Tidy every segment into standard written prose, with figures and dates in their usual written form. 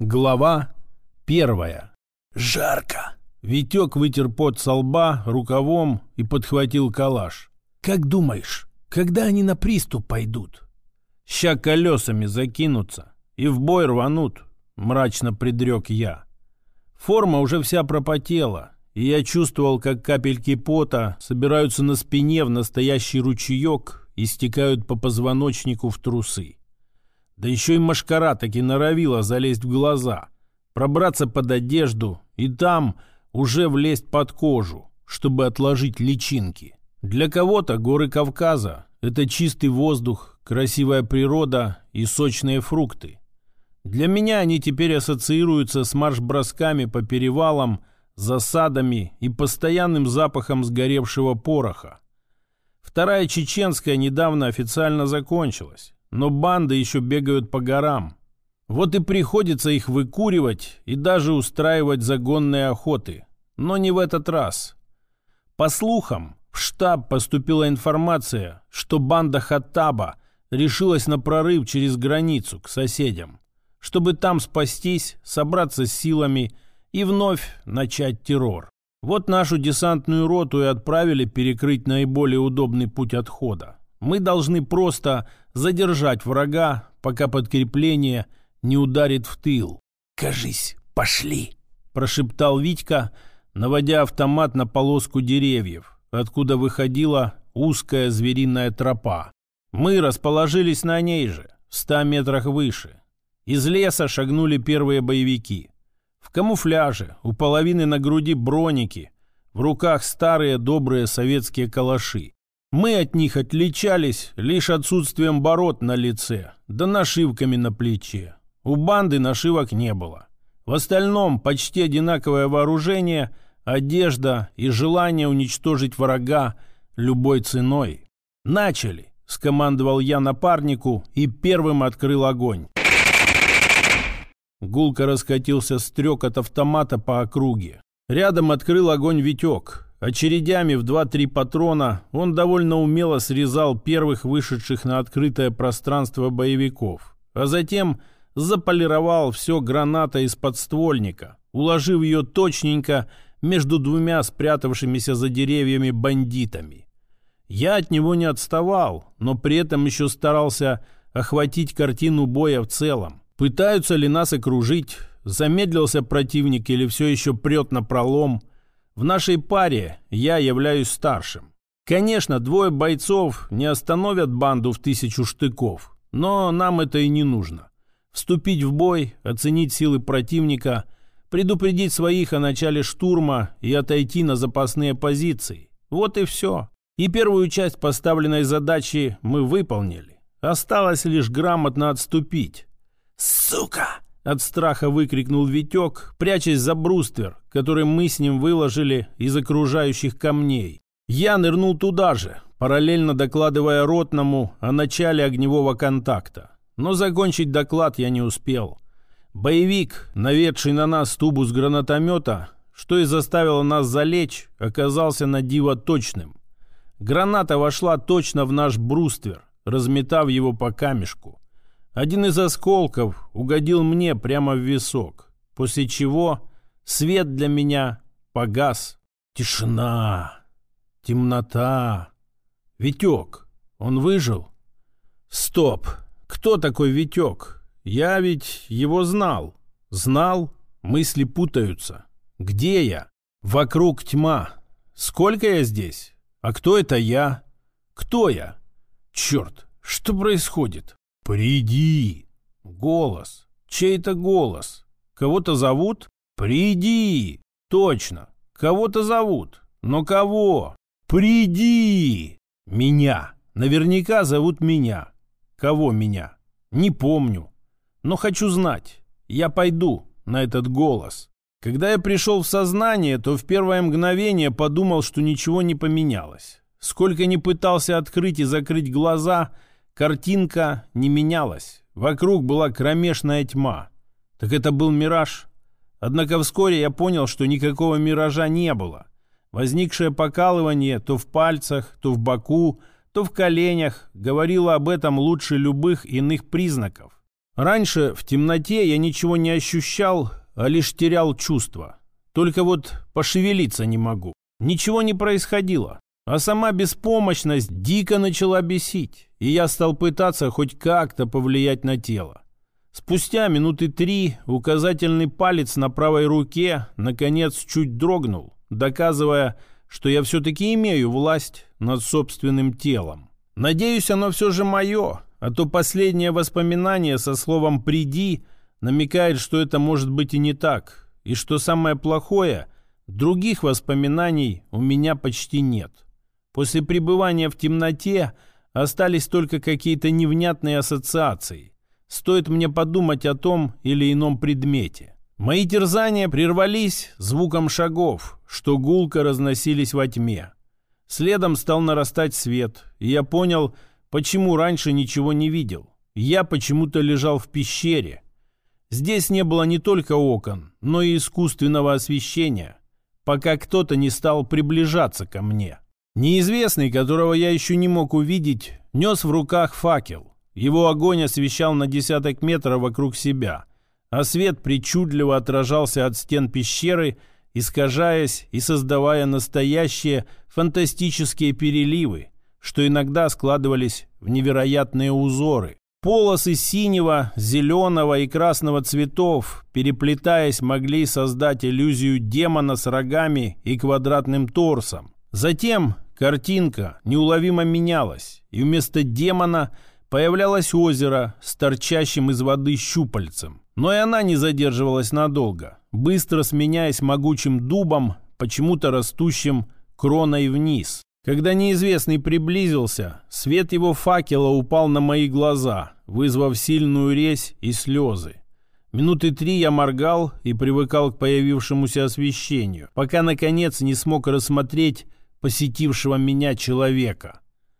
Глава 1. «Жарко!» Витек вытер пот со лба рукавом и подхватил калаш. «Как думаешь, когда они на приступ пойдут?» «Ща колесами закинутся и в бой рванут», — мрачно предрек я. Форма уже вся пропотела, и я чувствовал, как капельки пота собираются на спине в настоящий ручеек и стекают по позвоночнику в трусы. Да еще и мошкара таки норовила залезть в глаза, пробраться под одежду и там уже влезть под кожу, чтобы отложить личинки. Для кого-то горы Кавказа — это чистый воздух, красивая природа и сочные фрукты. Для меня они теперь ассоциируются с марш-бросками по перевалам, засадами и постоянным запахом сгоревшего пороха. Вторая чеченская недавно официально закончилась, но банды еще бегают по горам. Вот и приходится их выкуривать и даже устраивать загонные охоты. Но не в этот раз. По слухам, в штаб поступила информация, что банда Хаттаба решилась на прорыв через границу к соседям, чтобы там спастись, собраться с силами и вновь начать террор. Вот нашу десантную роту и отправили перекрыть наиболее удобный путь отхода. Мы должны просто задержать врага, пока подкрепление не ударит в тыл. «Кажись, пошли!» — прошептал Витька, наводя автомат на полоску деревьев, откуда выходила узкая звериная тропа. Мы расположились на ней же, в 100 метрах выше. Из леса шагнули первые боевики. В камуфляже, у половины на груди броники, в руках старые добрые советские калаши. Мы от них отличались лишь отсутствием бород на лице, да нашивками на плече. У банды нашивок не было. В остальном почти одинаковое вооружение, одежда и желание уничтожить врага любой ценой. «Начали!» — скомандовал я напарнику и первым открыл огонь. Гулко раскатился стрек от автомата по округе. Рядом открыл огонь Витек. Очередями в 2-3 патрона он довольно умело срезал первых вышедших на открытое пространство боевиков, а затем заполировал все гранатой из подствольника, уложив ее точненько между двумя спрятавшимися за деревьями бандитами. Я от него не отставал, но при этом еще старался охватить картину боя в целом. Пытаются ли нас окружить? Замедлился противник или все еще прет на пролом? В нашей паре я являюсь старшим. Конечно, 2 бойцов не остановят банду в 1000 штыков, но нам это и не нужно. Вступить в бой, оценить силы противника, предупредить своих о начале штурма и отойти на запасные позиции. Вот и все. И первую часть поставленной задачи мы выполнили. Осталось лишь грамотно отступить. «Сука!» — от страха выкрикнул Витек, прячась за бруствер, который мы с ним выложили из окружающих камней. Я нырнул туда же, параллельно докладывая ротному о начале огневого контакта. Но закончить доклад я не успел. Боевик, наведший на нас тубу с гранатомета, что и заставило нас залечь, оказался на диво точным. Граната вошла точно в наш бруствер, разметав его по камешку. Один из осколков угодил мне прямо в висок, после чего свет для меня погас. Тишина, темнота. Витек, он выжил? Стоп, кто такой Витек? Я ведь его знал. Знал? Мысли путаются. Где я? Вокруг тьма. Сколько я здесь? А кто это я? Кто я? Черт, что происходит? «Приди!» Голос. Чей-то голос. Кого-то зовут? «Приди!» Точно. Кого-то зовут. Но кого? «Приди!» Меня. Наверняка зовут меня. Кого меня? Не помню. Но хочу знать. Я пойду на этот голос. Когда я пришел в сознание, то в первое мгновение подумал, что ничего не поменялось. Сколько ни пытался открыть и закрыть глаза, картинка не менялась. Вокруг была кромешная тьма. Так это был мираж? Однако вскоре я понял, что никакого миража не было. Возникшее покалывание то в пальцах, то в боку, то в коленях говорило об этом лучше любых иных признаков. Раньше в темноте я ничего не ощущал, а лишь терял чувства. Только вот пошевелиться не могу. Ничего не происходило. А сама беспомощность дико начала бесить, и я стал пытаться хоть как-то повлиять на тело. Спустя минуты 3 указательный палец на правой руке наконец чуть дрогнул, доказывая, что я все-таки имею власть над собственным телом. Надеюсь, оно все же мое, а то последнее воспоминание со словом «приди» намекает, что это может быть и не так, и что самое плохое, других воспоминаний у меня почти нет. После пребывания в темноте остались только какие-то невнятные ассоциации. Стоит мне подумать о том или ином предмете. Мои терзания прервались звуком шагов, что гулко разносились во тьме. Следом стал нарастать свет, и я понял, почему раньше ничего не видел. Я почему-то лежал в пещере. Здесь не было не только окон, но и искусственного освещения, пока кто-то не стал приближаться ко мне. Неизвестный, которого я еще не мог увидеть, нес в руках факел. Его огонь освещал на десяток метров вокруг себя, а свет причудливо отражался от стен пещеры, искажаясь и создавая настоящие фантастические переливы, что иногда складывались в невероятные узоры. Полосы синего, зеленого и красного цветов, переплетаясь, могли создать иллюзию демона с рогами и квадратным торсом. Затем картинка неуловимо менялась, и вместо демона появлялось озеро с торчащим из воды щупальцем. Но и она не задерживалась надолго, быстро сменяясь могучим дубом, почему-то растущим кроной вниз. Когда неизвестный приблизился, свет его факела упал на мои глаза, вызвав сильную резь и слезы. Минуты 3 я моргал и привыкал к появившемуся освещению, пока, наконец, не смог рассмотреть посетившего меня человека.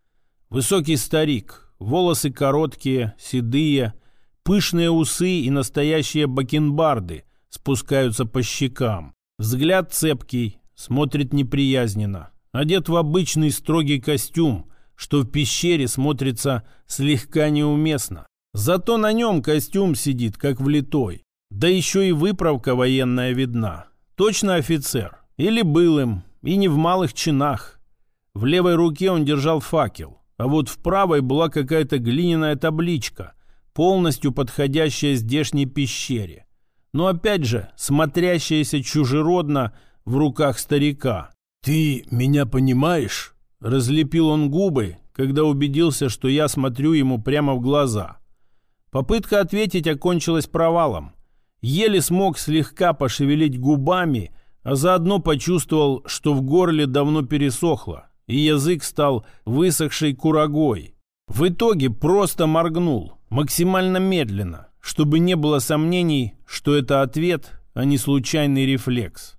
Высокий старик, волосы короткие, седые, пышные усы и настоящие бакенбарды спускаются по щекам. Взгляд цепкий, смотрит неприязненно. Одет в обычный строгий костюм, что в пещере смотрится слегка неуместно. Зато на нем костюм сидит, как влитой. Да еще и выправка военная видна. Точно офицер. Или был им, и не в малых чинах. В левой руке он держал факел, а вот в правой была какая-то глиняная табличка, полностью подходящая здешней пещере. Но опять же, смотрящаяся чужеродно в руках старика. «Ты меня понимаешь?» Разлепил он губы, когда убедился, что я смотрю ему прямо в глаза. Попытка ответить окончилась провалом. Еле смог слегка пошевелить губами, а заодно почувствовал, что в горле давно пересохло, и язык стал высохшей курагой. В итоге просто моргнул, максимально медленно, чтобы не было сомнений, что это ответ, а не случайный рефлекс.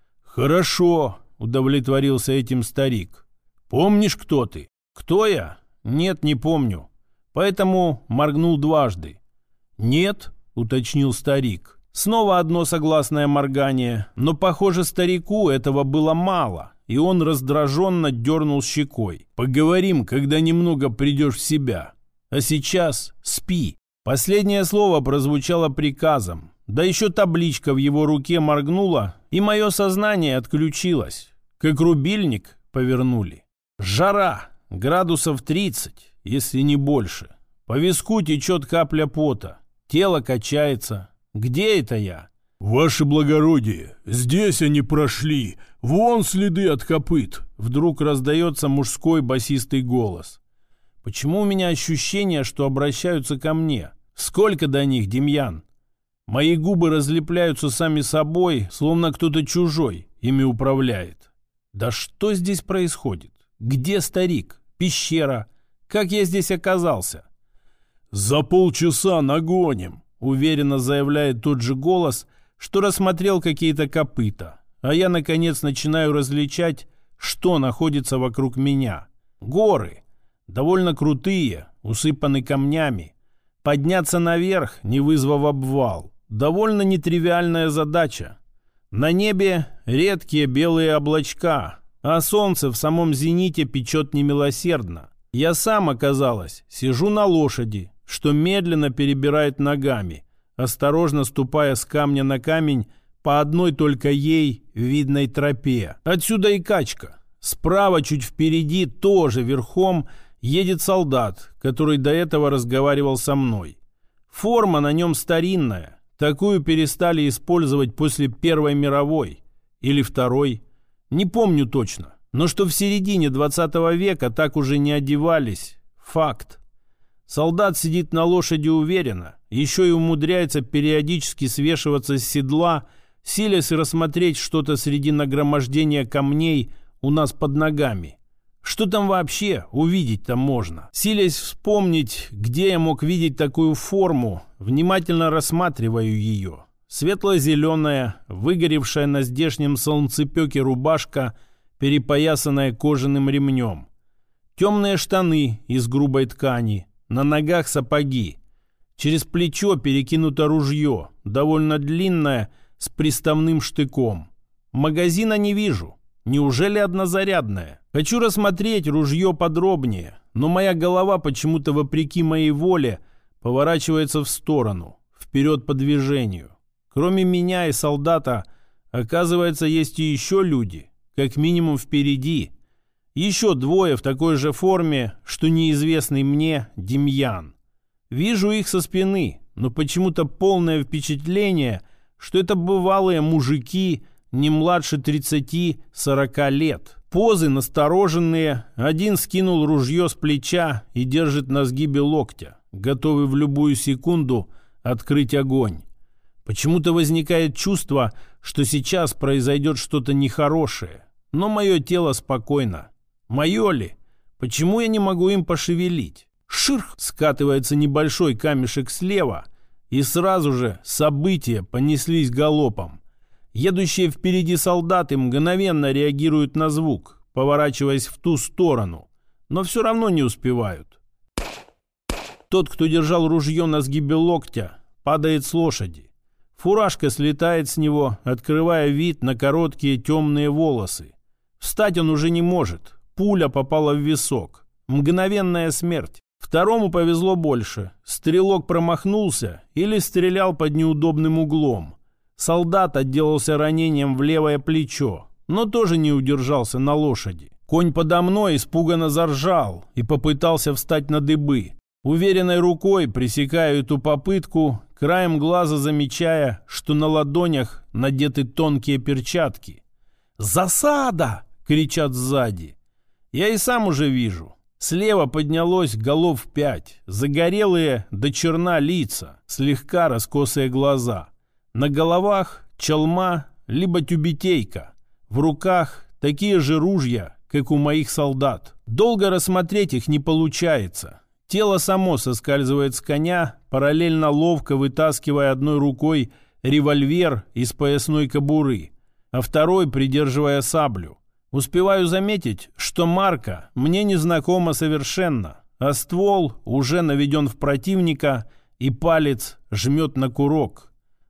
«Хорошо», — удовлетворился этим старик. «Помнишь, кто ты?» «Кто я? Нет, не помню. Поэтому моргнул дважды». «Нет», — уточнил старик. Снова одно согласное моргание, но, похоже, старику этого было мало, и он раздраженно дернул щекой. «Поговорим, когда немного придешь в себя. А сейчас спи». Последнее слово прозвучало приказом. Да еще табличка в его руке моргнула, и мое сознание отключилось. Как рубильник повернули. Жара, градусов 30, если не больше. По виску течет капля пота. Тело качается. Где это я? «Ваше благородие, здесь они прошли. Вон следы от копыт». Вдруг раздается мужской басистый голос. Почему у меня ощущение, что обращаются ко мне? Сколько до них, Демьян? Мои губы разлепляются сами собой, словно кто-то чужой ими управляет. Да что здесь происходит? Где старик? Пещера? Как я здесь оказался? «За полчаса нагоним», — уверенно заявляет тот же голос, что рассмотрел какие-то копыта. А я, наконец, начинаю различать, что находится вокруг меня. Горы. Довольно крутые, усыпаны камнями. Подняться наверх, не вызвав обвал. Довольно нетривиальная задача. На небе редкие белые облачка, а солнце в самом зените печет немилосердно. Я сам, оказалось, сижу на лошади, что медленно перебирает ногами, осторожно ступая с камня на камень по одной только ей видной тропе. Отсюда и качка. Справа, чуть впереди, тоже верхом, едет солдат, который до этого разговаривал со мной. Форма на нем старинная. Такую перестали использовать после Первой мировой. Или Второй. Не помню точно. Но что в середине 20 века так уже не одевались. Факт. Солдат сидит на лошади уверенно. Еще и умудряется периодически свешиваться с седла, силясь рассмотреть что-то среди нагромождения камней у нас под ногами. Что там вообще увидеть-то можно? Силясь вспомнить, где я мог видеть такую форму, внимательно рассматриваю ее. Светло-зеленая, выгоревшая на здешнем солнцепеке рубашка, перепоясанная кожаным ремнем. Темные штаны из грубой ткани, на ногах сапоги. Через плечо перекинуто ружье, довольно длинное, с приставным штыком. Магазина не вижу. Неужели однозарядное? Хочу рассмотреть ружье подробнее, но моя голова почему-то, вопреки моей воле, поворачивается в сторону, вперед по движению. Кроме меня и солдата, оказывается, есть и еще люди, как минимум впереди. Еще двое в такой же форме, что неизвестный мне Демьян. Вижу их со спины, но почему-то полное впечатление, что это бывалые мужики не младше 30-40 лет. Позы настороженные, один скинул ружье с плеча и держит на сгибе локтя, готовый в любую секунду открыть огонь. Почему-то возникает чувство, что сейчас произойдет что-то нехорошее, но мое тело спокойно. Мое ли? Почему я не могу им пошевелить? Ширх! Скатывается небольшой камешек слева, и сразу же события понеслись галопом. Едущие впереди солдаты мгновенно реагируют на звук, поворачиваясь в ту сторону, но все равно не успевают. Тот, кто держал ружье на сгибе локтя, падает с лошади. Фуражка слетает с него, открывая вид на короткие темные волосы. Встать он уже не может. Пуля попала в висок. Мгновенная смерть. Второму повезло больше. Стрелок промахнулся или стрелял под неудобным углом. Солдат отделался ранением в левое плечо, но тоже не удержался на лошади. Конь подо мной испуганно заржал и попытался встать на дыбы. Уверенной рукой пресекаю эту попытку, краем глаза замечая, что на ладонях надеты тонкие перчатки. «Засада!» — кричат сзади. Я и сам уже вижу. Слева поднялось голов 5, загорелые до черна лица, слегка раскосые глаза. На головах чалма, либо тюбетейка. В руках такие же ружья, как у моих солдат. Долго рассмотреть их не получается. Тело само соскальзывает с коня, параллельно ловко вытаскивая одной рукой револьвер из поясной кобуры, а второй придерживая саблю. Успеваю заметить, что марка мне не знакома совершенно, а ствол уже наведен в противника и палец жмет на курок.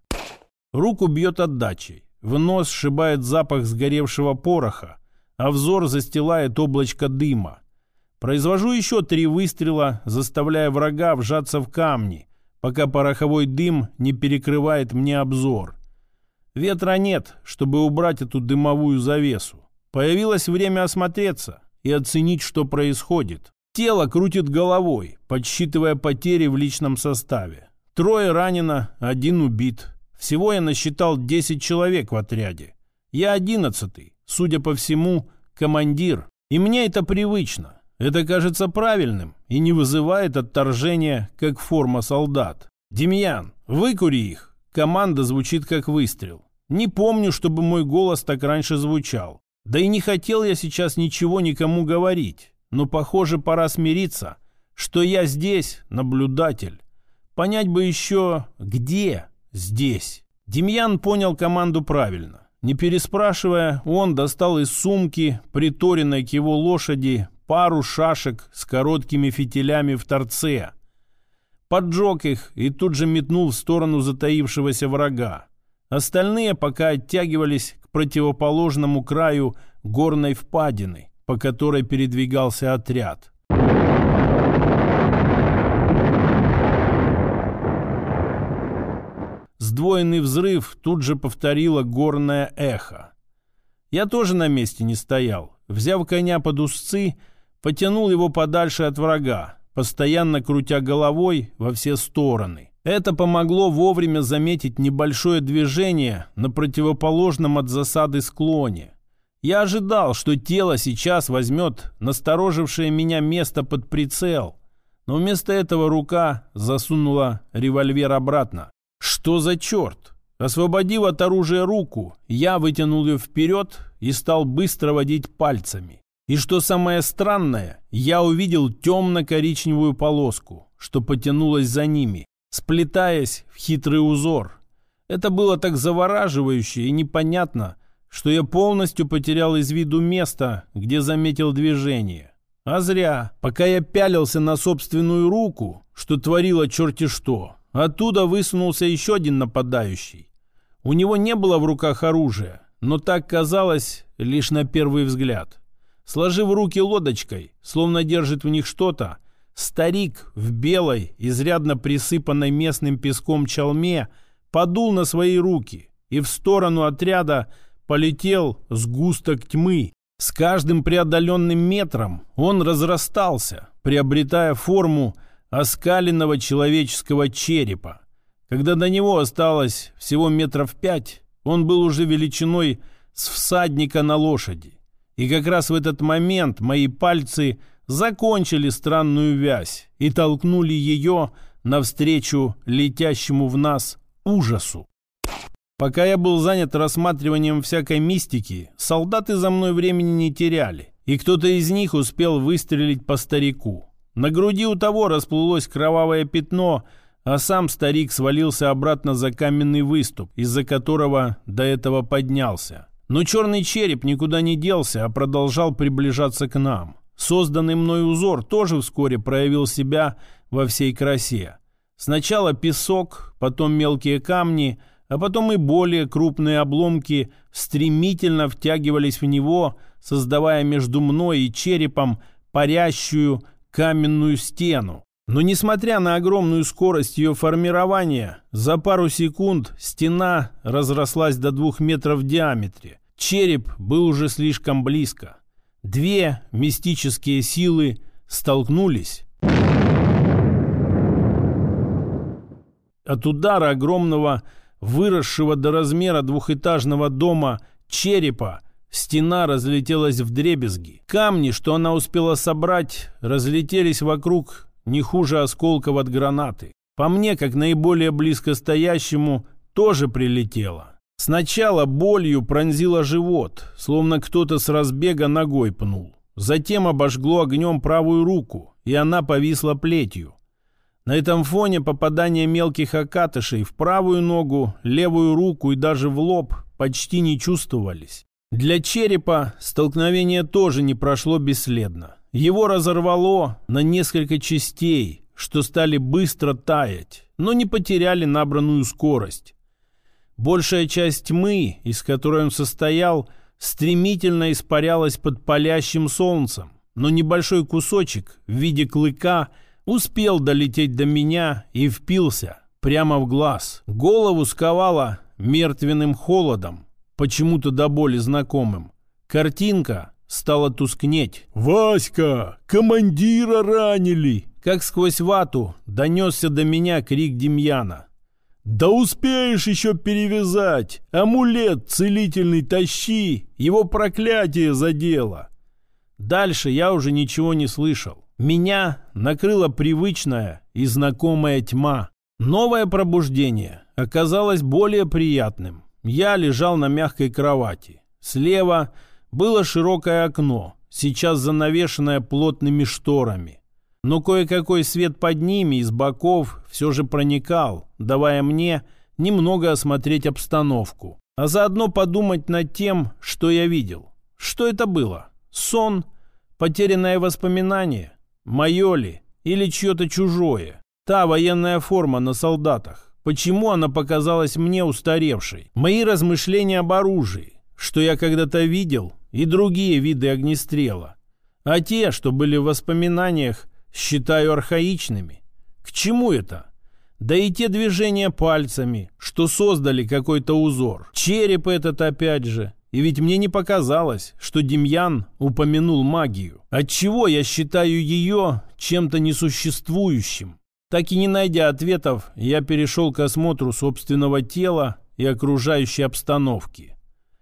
Руку бьет отдачей, в нос сшибает запах сгоревшего пороха, а взор застилает облачко дыма. Произвожу еще 3 выстрела, заставляя врага вжаться в камни, пока пороховой дым не перекрывает мне обзор. Ветра нет, чтобы убрать эту дымовую завесу. Появилось время осмотреться и оценить, что происходит. Тело крутит головой, подсчитывая потери в личном составе. 3 ранено, 1 убит. Всего я насчитал 10 человек в отряде. Я 11-й, судя по всему, командир. И мне это привычно. Это кажется правильным и не вызывает отторжения, как форма солдат. «Демьян, выкури их!» Команда звучит как выстрел. Не помню, чтобы мой голос так раньше звучал. Да и не хотел я сейчас ничего никому говорить. Но, похоже, пора смириться, что я здесь наблюдатель. Понять бы еще, где здесь. Демьян понял команду правильно. Не переспрашивая, он достал из сумки, приторенной к его лошади, пару шашек с короткими фитилями в торце. Поджег их и тут же метнул в сторону затаившегося врага. Остальные пока оттягивались к противоположному краю горной впадины, по которой передвигался отряд. Сдвоенный взрыв тут же повторило горное эхо. Я тоже на месте не стоял. Взяв коня под узцы, потянул его подальше от врага, постоянно крутя головой во все стороны. Это помогло вовремя заметить небольшое движение на противоположном от засады склоне. Я ожидал, что тело сейчас возьмет насторожившее меня место под прицел, но вместо этого рука засунула револьвер обратно. Что за черт? Освободив от оружия руку, я вытянул ее вперед и стал быстро водить пальцами. И что самое странное, я увидел темно-коричневую полоску, что потянулась за ними, сплетаясь в хитрый узор. Это было так завораживающе и непонятно, что я полностью потерял из виду место, где заметил движение. А зря. Пока я пялился на собственную руку, что творило черти что, оттуда высунулся еще один нападающий. У него не было в руках оружия, но так казалось лишь на первый взгляд. Сложив руки лодочкой, словно держит в них что-то, старик в белой, изрядно присыпанной местным песком чалме подул на свои руки, и в сторону отряда полетел сгусток тьмы. С каждым преодоленным метром он разрастался, приобретая форму оскаленного человеческого черепа. Когда до него осталось всего 5 метров, он был уже величиной с всадника на лошади. И как раз в этот момент мои пальцы закончили странную вязь и толкнули ее навстречу летящему в нас ужасу. Пока я был занят рассматриванием всякой мистики, солдаты за мной времени не теряли, и кто-то из них успел выстрелить по старику. На груди у того расплылось кровавое пятно, а сам старик свалился обратно за каменный выступ, из-за которого до этого поднялся. Но черный череп никуда не делся, а продолжал приближаться к нам. Созданный мной узор тоже вскоре проявил себя во всей красе. Сначала песок, потом мелкие камни, а потом и более крупные обломки стремительно втягивались в него, создавая между мной и черепом парящую каменную стену. Но несмотря на огромную скорость ее формирования, за пару секунд стена разрослась до 2 метров в диаметре. Череп был уже слишком близко. Две мистические силы столкнулись. От удара огромного, выросшего до размера 2-этажного дома черепа, стена разлетелась вдребезги. Камни, что она успела собрать, разлетелись вокруг не хуже осколков от гранаты. По мне, как наиболее близко стоящему, тоже прилетело. Сначала болью пронзило живот, словно кто-то с разбега ногой пнул. Затем обожгло огнем правую руку, и она повисла плетью. На этом фоне попадания мелких окатышей в правую ногу, левую руку и даже в лоб почти не чувствовались. Для черепа столкновение тоже не прошло бесследно. Его разорвало на несколько частей, что стали быстро таять, но не потеряли набранную скорость. Большая часть тьмы, из которой он состоял, стремительно испарялась под палящим солнцем, но небольшой кусочек в виде клыка успел долететь до меня и впился прямо в глаз. Голову сковало мертвенным холодом, почему-то до боли знакомым. Картинка стала тускнеть. «Васька, командира ранили!» Как сквозь вату донесся до меня крик Демьяна. «Да успеешь еще перевязать! Амулет целительный тащи! Его проклятие задело!» Дальше я уже ничего не слышал. Меня накрыла привычная и знакомая тьма. Новое пробуждение оказалось более приятным. Я лежал на мягкой кровати. Слева было широкое окно, сейчас занавешенное плотными шторами. Но кое-какой свет под ними и с боков все же проникал, давая мне немного осмотреть обстановку, а заодно подумать над тем, что я видел. Что это было? Сон? Потерянное воспоминание? Мое ли? Или чье-то чужое? Та военная форма на солдатах. Почему она показалась мне устаревшей? Мои размышления об оружии, что я когда-то видел, и другие виды огнестрела. А те, что были в воспоминаниях, считаю архаичными. К чему это? Да и те движения пальцами, что создали какой-то узор. Череп этот опять же. И ведь мне не показалось, что Демьян упомянул магию. Отчего я считаю ее чем-то несуществующим? Так и не найдя ответов, я перешел к осмотру собственного тела и окружающей обстановки.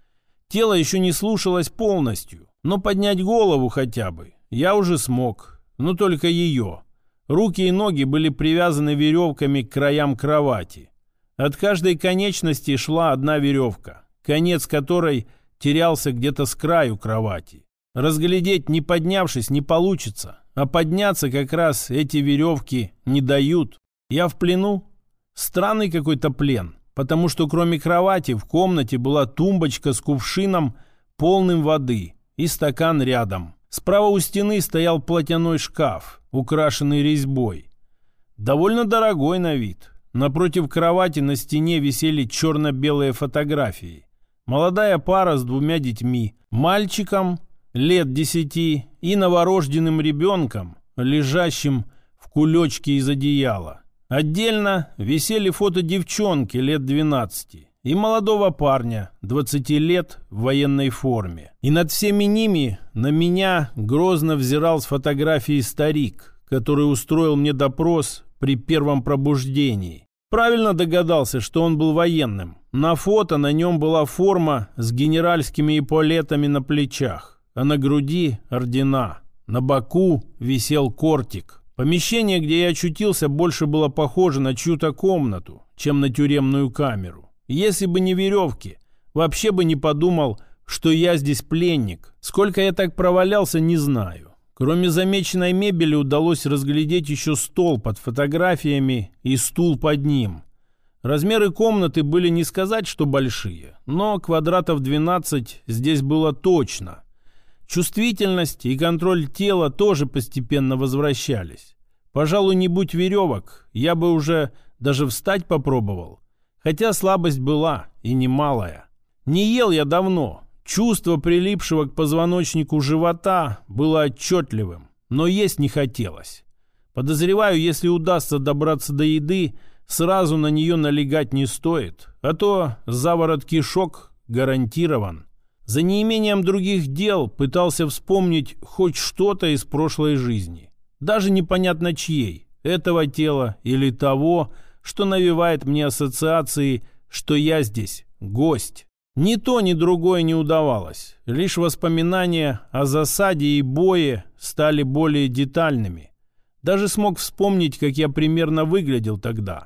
Тело еще не слушалось полностью, но поднять голову хотя бы я уже смог, но только ее. Руки и ноги были привязаны веревками к краям кровати. От каждой конечности шла одна веревка, конец которой терялся где-то с краю кровати. Разглядеть, не поднявшись, не получится, а подняться как раз эти веревки не дают. Я в плену? Странный какой-то плен, потому что кроме кровати в комнате была тумбочка с кувшином, полным воды, и стакан рядом. Справа у стены стоял платяной шкаф, украшенный резьбой. Довольно дорогой на вид. Напротив кровати на стене висели черно-белые фотографии. Молодая пара с 2 детьми, мальчиком лет 10 и новорожденным ребенком, лежащим в кулечке из одеяла. Отдельно висели фото девчонки лет 12 и молодого парня 20 лет в военной форме. И над всеми ними на меня грозно взирал с фотографией старик, который устроил мне допрос при первом пробуждении. Правильно догадался, что он был военным. На фото на нем была форма с генеральскими эполетами на плечах, а на груди ордена. На боку висел кортик. Помещение, где я очутился, больше было похоже на чью-то комнату, чем на тюремную камеру. Если бы не веревки, вообще бы не подумал, что я здесь пленник. Сколько я так провалялся, не знаю. Кроме замеченной мебели удалось разглядеть еще стол под фотографиями и стул под ним. Размеры комнаты были не сказать, что большие, но квадратов 12 здесь было точно. Чувствительность и контроль тела тоже постепенно возвращались. Пожалуй, не будь веревок, я бы уже даже встать попробовал. Хотя слабость была и немалая. Не ел я давно. Чувство прилипшего к позвоночнику живота было отчетливым, но есть не хотелось. Подозреваю, если удастся добраться до еды, сразу на нее налегать не стоит, а то заворот кишок гарантирован. За неимением других дел пытался вспомнить хоть что-то из прошлой жизни. Даже непонятно чьей, этого тела или того, что навевает мне ассоциации, что я здесь гость. Ни то, ни другое не удавалось. Лишь воспоминания о засаде и бое стали более детальными. Даже смог вспомнить, как я примерно выглядел тогда.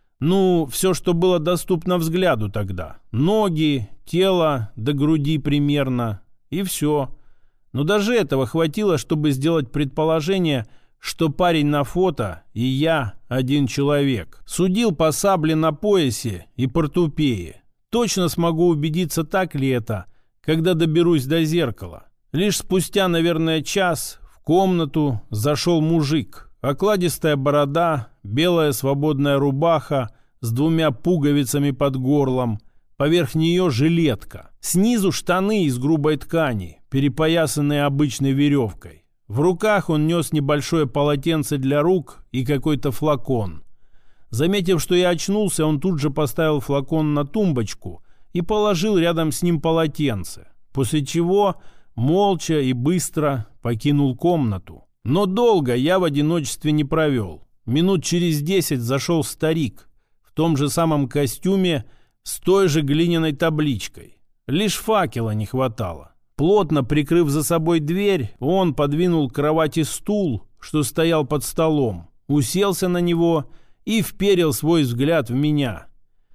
Ну, все, что было доступно взгляду тогда. Ноги, тело до груди примерно. И все. Но даже этого хватило, чтобы сделать предположение, что парень на фото и я один человек. Судил по сабле на поясе и портупее. Точно смогу убедиться, так ли это, когда доберусь до зеркала. Лишь спустя, наверное, час в комнату зашел мужик. Окладистая борода, белая свободная рубаха с 2 пуговицами под горлом, поверх нее жилетка. Снизу штаны из грубой ткани, перепоясанные обычной веревкой. В руках он нес небольшое полотенце для рук и какой-то флакон. Заметив, что я очнулся, он тут же поставил флакон на тумбочку и положил рядом с ним полотенце, после чего молча и быстро покинул комнату. Но долго я в одиночестве не провел. Минут через 10 зашел старик в том же самом костюме с той же глиняной табличкой. Лишь факела не хватало. Плотно прикрыв за собой дверь, он подвинул к кровати стул, что стоял под столом, уселся на него и вперил свой взгляд в меня.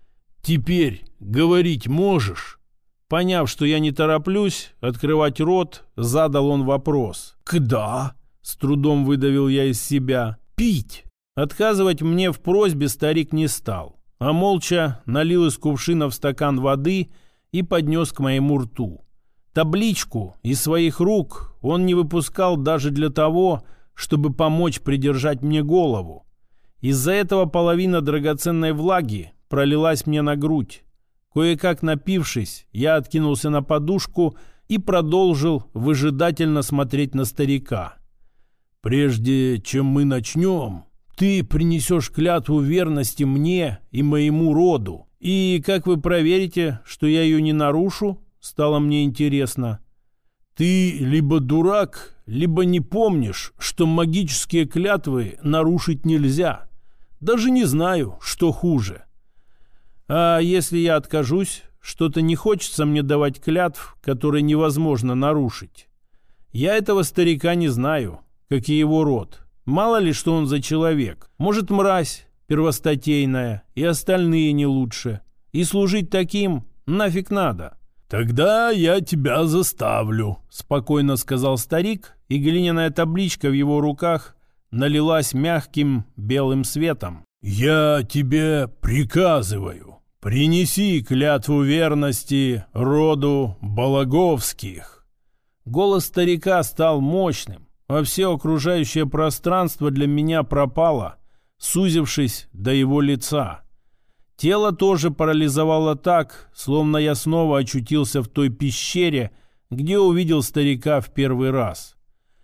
«Теперь говорить можешь?» Поняв, что я не тороплюсь открывать рот, задал он вопрос. «Кда?» — с трудом выдавил я из себя. «Пить!» Отказывать мне в просьбе старик не стал, а молча налил из кувшина в стакан воды и поднес к моему рту. Табличку из своих рук он не выпускал даже для того, чтобы помочь придержать мне голову. Из-за этого половина драгоценной влаги пролилась мне на грудь. Кое-как напившись, я откинулся на подушку и продолжил выжидательно смотреть на старика. «Прежде чем мы начнем, ты принесешь клятву верности мне и моему роду. И как вы проверите, что я ее не нарушу? Стало мне интересно. Ты либо дурак, либо не помнишь, что магические клятвы нарушить нельзя. Даже не знаю, что хуже. А если я откажусь, что-то не хочется мне давать клятв, которые невозможно нарушить. Я этого старика не знаю, как и его род. Мало ли, что он за человек. Может, мразь первостатейная, и остальные не лучше. И служить таким нафиг надо. «Тогда я тебя заставлю», — спокойно сказал старик, и глиняная табличка в его руках налилась мягким белым светом. «Я тебе приказываю, принеси клятву верности роду Балаговских». Голос старика стал мощным, а все окружающее пространство для меня пропало, сузившись до его лица. Тело тоже парализовало так, словно я снова очутился в той пещере, где увидел старика в первый раз.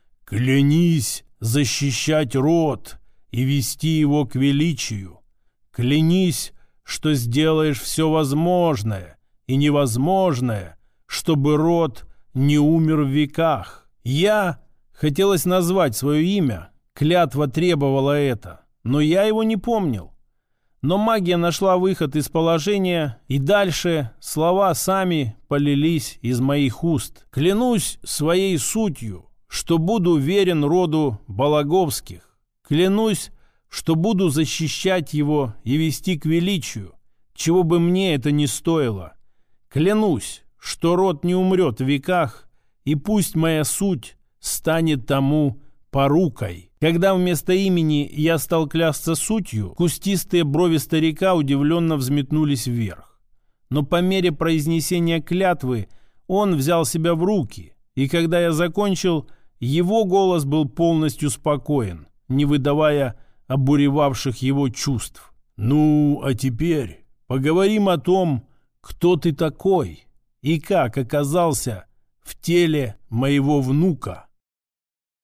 «Клянись защищать род и вести его к величию. Клянись, что сделаешь все возможное и невозможное, чтобы род не умер в веках». Хотелось назвать свое имя, клятва требовала это, но я его не помнил. Но магия нашла выход из положения, и дальше слова сами полились из моих уст. Клянусь своей сутью, что буду верен роду Балаговских. Клянусь, что буду защищать его и вести к величию, чего бы мне это ни стоило. Клянусь, что род не умрет в веках, и пусть моя суть станет тому порукой. Когда вместо имени я стал клясться сутью, кустистые брови старика удивленно взметнулись вверх. Но по мере произнесения клятвы он взял себя в руки, и когда я закончил, его голос был полностью спокоен, не выдавая обуревавших его чувств. «Ну, а теперь поговорим о том, кто ты такой и как оказался в теле моего внука».